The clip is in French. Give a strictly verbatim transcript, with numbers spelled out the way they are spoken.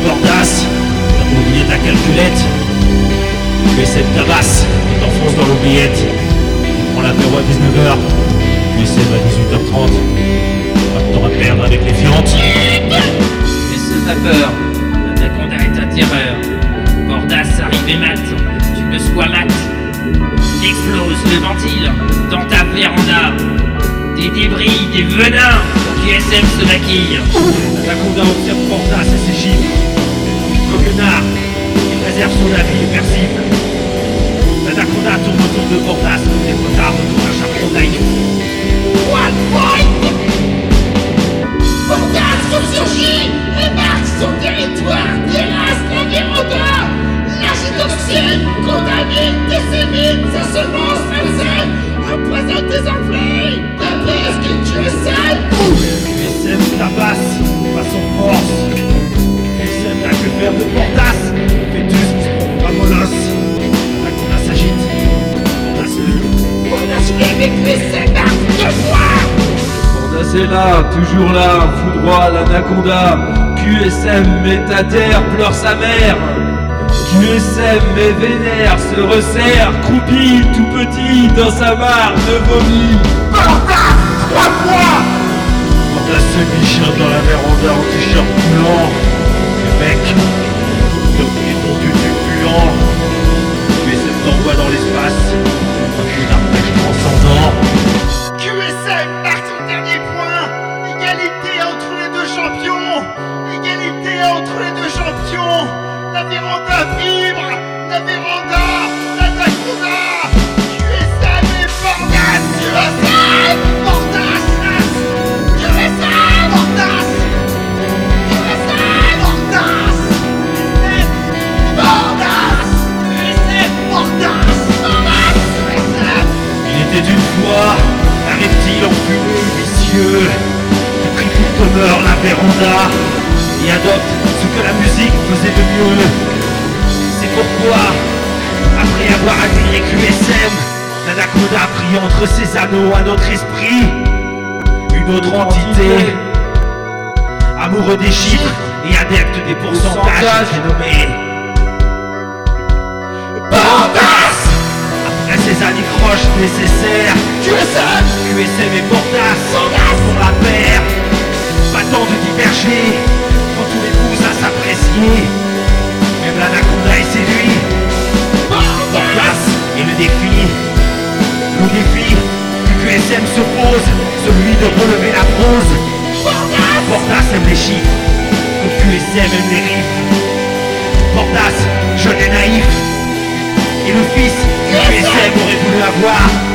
Portas, t'as oublié ta calculette. Tu essaies de tabasse et t'enfonces dans l'oubliette. Tu prends l'apéro à dix-neuf heures, tu essaies à dix-huit heures trente. Pas de temps à perdre avec les fiantes. Mais ce vapeur, l'anaconda est ta terreur. Portas arrive et mat, tu me sois mat. Explose le ventile dans ta véranda. Des débris, des venins, Q S M se maquille. L'anaconda observe Portas et ses gifles. Coquenard, il préserve son avis et persiste. L'anaconda tourne autour de Portas, les potards autour d'un chaperon naïf. One point! Portas ressurgit et marque son territoire, terrasse la véranda. L'archidoxienne contamine, dissémine sa semence malsaine, empoisonne tes enflées, t'abaisse qui tue sale. Q S M tabasse, façon force. Q S M n'a que faire de Portas, fœtus qui se prend à molosse. L'anaconda s'agite, Portas lui. Portas lui, mais Q S M marque deux fois. Portas est là, toujours là, foudroie l'anaconda. Q S M est à terre, pleure sa mère. Q S M est vénère, se resserre, croupit tout petit dans sa mare de vomi. Portas, trois fois. Portas se bichote dans la véranda en t-shirt coulant. Le mec, devenu fondu du puant. Q S M t'envoie dans l'espace. Un arpège transcendant. Q S M marque son dernier point. Égalité entre les deux champions. Égalité entre les deux champions. La véranda vibre. La véranda. L'anaconda. Q S M et Portas. Q S M. Portas. Q S M. Portas. Q S M. Portas. Portas. Q S M. Portas. Portas. Q S M. Il était une fois un reptile enfumé, vicieux, qui prit pour demeure la véranda et adopte ce que la musique faisait de mieux. C'est pourquoi, après avoir intégré Q S M, l'anaconda a pris entre ses anneaux un autre esprit, une autre entité, amoureux des chiffres et adepte des pourcentages dénommés Portas. Après ces anicroches nécessaires, Q S M. Q S M et Portas pour la paire. Pas temps de diverger quand tous les poussent à s'apprécier. Même l'anaconda est séduit. Portas et le défi. Le défi que Q S M se pose, celui de relever la prose. Portas aime les chiffres, que Q S M aime les riffs. Portas, jeune et naïf, et le fils que Q S M aurait voulu avoir.